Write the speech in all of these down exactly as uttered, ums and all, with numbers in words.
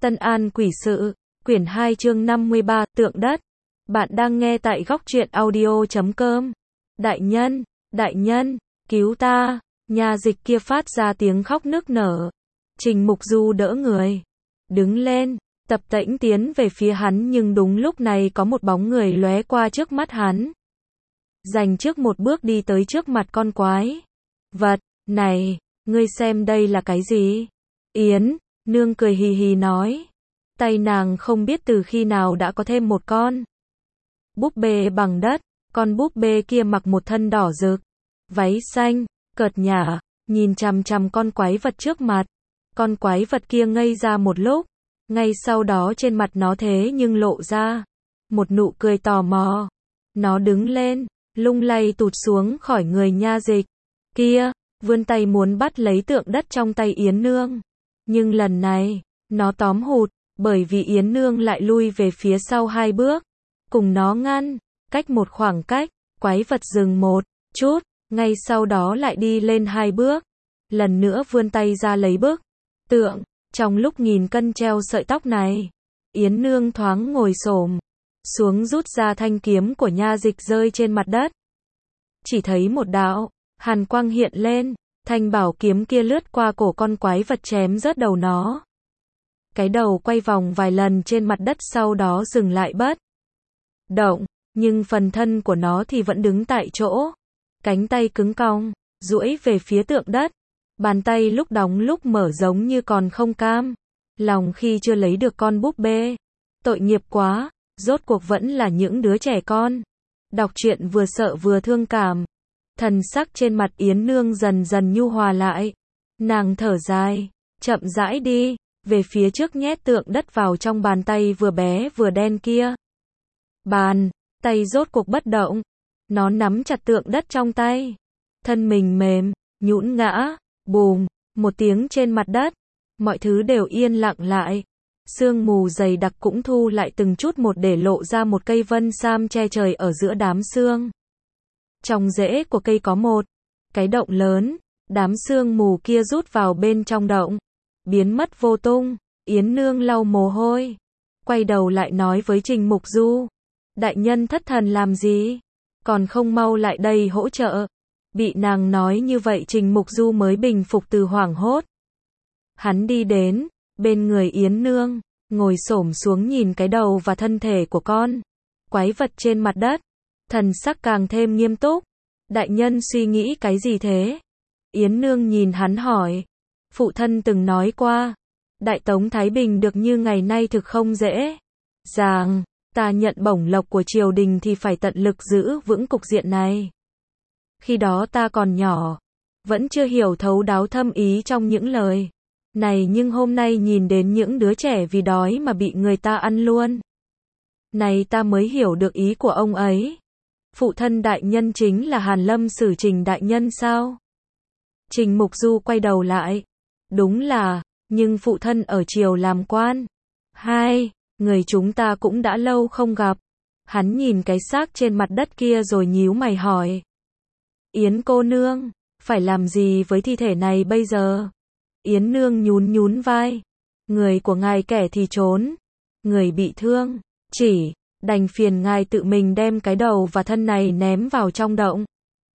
Tân An Quỷ Sự, quyển hai chương năm mươi ba, Tượng Đất. Bạn đang nghe tại góc truyện audio chấm com. Đại nhân, đại nhân, cứu ta. Nha dịch kia phát ra tiếng khóc nức nở. Trình Mục Du đỡ người. Đứng lên, tập tễnh tiến về phía hắn, nhưng đúng lúc này có một bóng người lóe qua trước mắt hắn. Dành trước một bước đi tới trước mặt con quái vật. Này, ngươi xem đây là cái gì? Yến Nương cười hì hì nói. Tay nàng không biết từ khi nào đã có thêm một con búp bê bằng đất. Con búp bê kia mặc một thân đỏ rực, váy xanh, cợt nhả, nhìn chằm chằm con quái vật trước mặt. Con quái vật kia ngây ra một lúc, ngay sau đó trên mặt nó thế nhưng lộ ra một nụ cười tò mò. Nó đứng lên, lung lay tụt xuống khỏi người nha dịch kia, vươn tay muốn bắt lấy tượng đất trong tay Yến Nương. Nhưng lần này, nó tóm hụt, bởi vì Yến Nương lại lui về phía sau hai bước, cùng nó ngăn, cách một khoảng cách. Quái vật dừng một chút, ngay sau đó lại đi lên hai bước, lần nữa vươn tay ra lấy bức tượng. Trong lúc nghìn cân treo sợi tóc này, Yến Nương thoáng ngồi xổm xuống rút ra thanh kiếm của nha dịch rơi trên mặt đất. Chỉ thấy một đạo hàn quang hiện lên, thanh bảo kiếm kia lướt qua cổ con quái vật chém rớt đầu nó. Cái đầu quay vòng vài lần trên mặt đất, sau đó dừng lại bất động, nhưng phần thân của nó thì vẫn đứng tại chỗ. Cánh tay cứng cong, duỗi về phía tượng đất. Bàn tay lúc đóng lúc mở giống như còn không cam lòng khi chưa lấy được con búp bê. Tội nghiệp quá, rốt cuộc vẫn là những đứa trẻ con. Đọc truyện vừa sợ vừa thương cảm. Thần sắc trên mặt Yến Nương dần dần nhu hòa lại. Nàng thở dài, chậm rãi đi về phía trước, nhét tượng đất vào trong bàn tay vừa bé vừa đen kia. Bàn tay rốt cuộc bất động. Nó nắm chặt tượng đất trong tay. Thân mình mềm, nhũn ngã. Bùm, một tiếng trên mặt đất. Mọi thứ đều yên lặng lại. Sương mù dày đặc cũng thu lại từng chút một để lộ ra một cây vân sam che trời ở giữa đám sương. Trong rễ của cây có một cái động lớn. Đám sương mù kia rút vào bên trong động, biến mất vô tung. Yến Nương lau mồ hôi, quay đầu lại nói với Trình Mục Du. Đại nhân thất thần làm gì? Còn không mau lại đây hỗ trợ. Bị nàng nói như vậy, Trình Mục Du mới bình phục từ hoảng hốt. Hắn đi đến bên người Yến Nương, ngồi xổm xuống nhìn cái đầu và thân thể của con quái vật trên mặt đất. Thần sắc càng thêm nghiêm túc. Đại nhân suy nghĩ cái gì thế? Yến Nương nhìn hắn hỏi. Phụ thân từng nói qua, Đại Tống Thái Bình được như ngày nay thực không dễ dàng. Ta nhận bổng lộc của triều đình thì phải tận lực giữ vững cục diện này. Khi đó ta còn nhỏ, vẫn chưa hiểu thấu đáo thâm ý trong những lời này, nhưng hôm nay nhìn đến những đứa trẻ vì đói mà bị người ta ăn luôn, này ta mới hiểu được ý của ông ấy. Phụ thân đại nhân chính là Hàn Lâm Sử Trình đại nhân sao? Trình Mục Du quay đầu lại. Đúng là, nhưng phụ thân ở triều làm quan. Hai, người chúng ta cũng đã lâu không gặp. Hắn nhìn cái xác trên mặt đất kia rồi nhíu mày hỏi. Yến cô nương, phải làm gì với thi thể này bây giờ? Yến Nương nhún nhún vai. Người của ngài kẻ thì trốn, người bị thương, chỉ đành phiền ngài tự mình đem cái đầu và thân này ném vào trong động.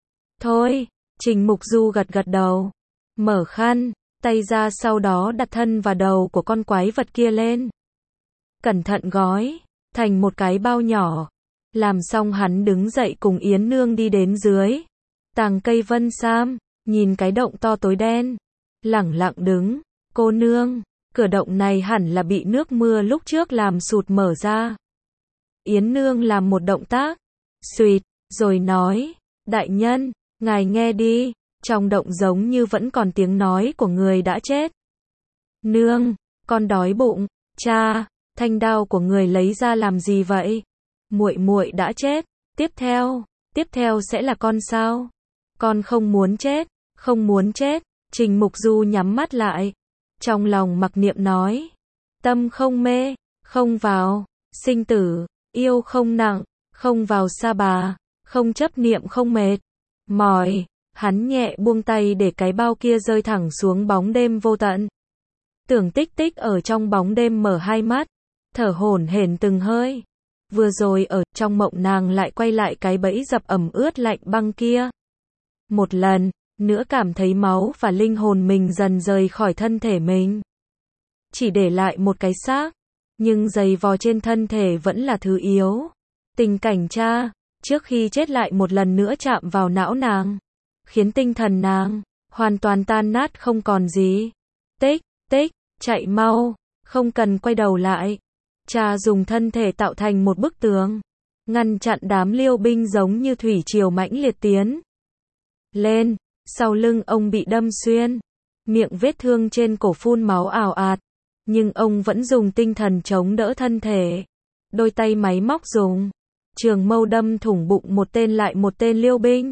Thôi, Trình Mục Du gật gật đầu, mở khăn tay ra, sau đó đặt thân và đầu của con quái vật kia lên. Cẩn thận gói thành một cái bao nhỏ. Làm xong hắn đứng dậy cùng Yến Nương đi đến dưới tàng cây vân sam, nhìn cái động to tối đen, lẳng lặng đứng. Cô nương, cửa động này hẳn là bị nước mưa lúc trước làm sụt mở ra. Yến Nương làm một động tác suýt, rồi nói. Đại nhân, ngài nghe đi, trong động giống như vẫn còn tiếng nói của người đã chết. Nương, con đói bụng. Cha, thanh đao của người lấy ra làm gì vậy? Muội muội đã chết. Tiếp theo, tiếp theo sẽ là con sao? Con không muốn chết, không muốn chết. Trình Mục Du nhắm mắt lại, trong lòng mặc niệm nói. Tâm không mê, không vào sinh tử, yêu không nặng, không vào sa bà, không chấp niệm, không mệt mỏi. Hắn nhẹ buông tay để cái bao kia rơi thẳng xuống bóng đêm vô tận. Tưởng Tích Tích ở trong bóng đêm mở hai mắt, thở hổn hển từng hơi. Vừa rồi ở trong mộng nàng lại quay lại cái bẫy dập ẩm ướt lạnh băng kia. Một lần nữa cảm thấy máu và linh hồn mình dần rời khỏi thân thể mình. Chỉ để lại một cái xác, nhưng giày vò trên thân thể vẫn là thứ yếu. Tình cảnh cha, trước khi chết lại một lần nữa chạm vào não nàng, khiến tinh thần nàng hoàn toàn tan nát không còn gì. Tích, tích, chạy mau, không cần quay đầu lại. Cha dùng thân thể tạo thành một bức tường, ngăn chặn đám liêu binh giống như thủy triều mãnh liệt tiến lên. Sau lưng ông bị đâm xuyên, miệng vết thương trên cổ phun máu ào ạt, nhưng ông vẫn dùng tinh thần chống đỡ thân thể. Đôi tay máy móc dùng trường mâu đâm thủng bụng một tên lại một tên liêu binh.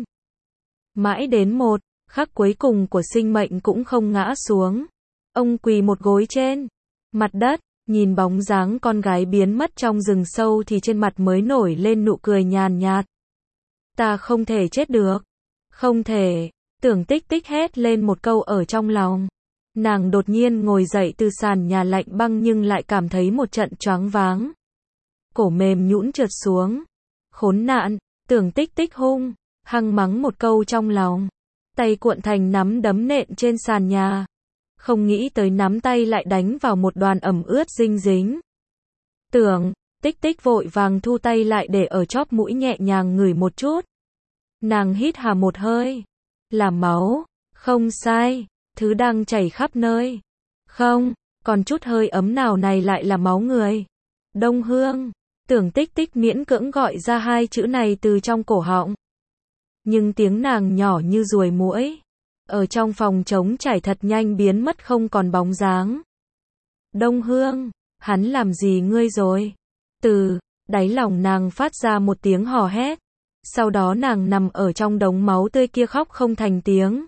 Mãi đến một khắc cuối cùng của sinh mệnh cũng không ngã xuống. Ông quỳ một gối trên mặt đất, nhìn bóng dáng con gái biến mất trong rừng sâu thì trên mặt mới nổi lên nụ cười nhàn nhạt. Ta không thể chết được. Không thể. Tưởng Tích Tích hét lên một câu ở trong lòng. Nàng đột nhiên ngồi dậy từ sàn nhà lạnh băng nhưng lại cảm thấy một trận choáng váng. Cổ mềm nhũn trượt xuống. Khốn nạn, Tưởng Tích Tích hung hăng mắng một câu trong lòng. Tay cuộn thành nắm đấm nện trên sàn nhà. Không nghĩ tới nắm tay lại đánh vào một đoàn ẩm ướt dinh dính. Tưởng Tích Tích vội vàng thu tay lại để ở chóp mũi nhẹ nhàng ngửi một chút. Nàng hít hà một hơi. Là máu. Không sai. Thứ đang chảy khắp nơi. Không, còn chút hơi ấm nào này lại là máu người. Đông Hương. Tưởng Tích Tích miễn cưỡng gọi ra hai chữ này từ trong cổ họng. Nhưng tiếng nàng nhỏ như ruồi muỗi. Ở trong phòng trống trải thật nhanh biến mất không còn bóng dáng. Đông Hương, hắn làm gì ngươi rồi? Từ đáy lòng nàng phát ra một tiếng hò hét. Sau đó nàng nằm ở trong đống máu tươi kia khóc không thành tiếng.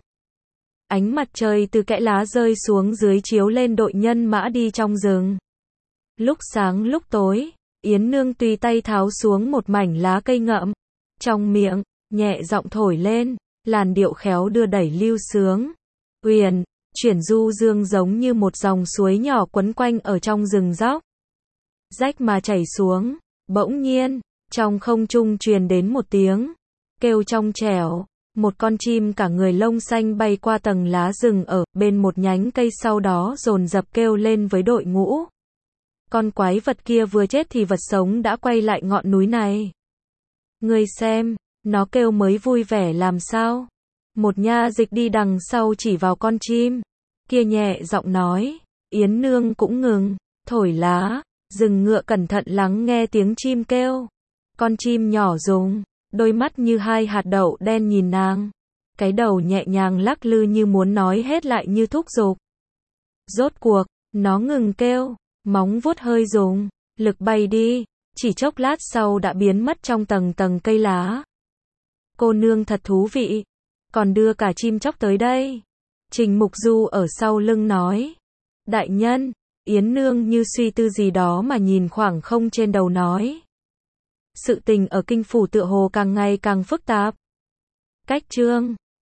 Ánh mặt trời từ kẽ lá rơi xuống dưới chiếu lên đội nhân mã đi trong rừng. Lúc sáng lúc tối, Yến Nương tùy tay tháo xuống một mảnh lá cây ngậm. Trong miệng, nhẹ giọng thổi lên, làn điệu khéo đưa đẩy lưu sướng. Uyển, chuyển du dương giống như một dòng suối nhỏ quấn quanh ở trong rừng dốc. Rách mà chảy xuống, bỗng nhiên, trong không trung truyền đến một tiếng kêu trong trẻo. Một con chim cả người lông xanh bay qua tầng lá rừng ở bên một nhánh cây sau đó dồn dập kêu lên với đội ngũ. Con quái vật kia vừa chết thì vật sống đã quay lại ngọn núi này. Ngươi xem, nó kêu mới vui vẻ làm sao? Một nha dịch đi đằng sau chỉ vào con chim kia nhẹ giọng nói. Yến Nương cũng ngừng thổi lá, dừng ngựa cẩn thận lắng nghe tiếng chim kêu. Con chim nhỏ dùng đôi mắt như hai hạt đậu đen nhìn nàng. Cái đầu nhẹ nhàng lắc lư như muốn nói hết lại như thúc giục. Rốt cuộc, nó ngừng kêu, móng vuốt hơi dùng lực bay đi, chỉ chốc lát sau đã biến mất trong tầng tầng cây lá. Cô nương thật thú vị, còn đưa cả chim chóc tới đây. Trình Mục Du ở sau lưng nói. Đại nhân, Yến Nương như suy tư gì đó mà nhìn khoảng không trên đầu nói. Sự tình ở kinh phủ tựa hồ càng ngày càng phức tạp. Cách chương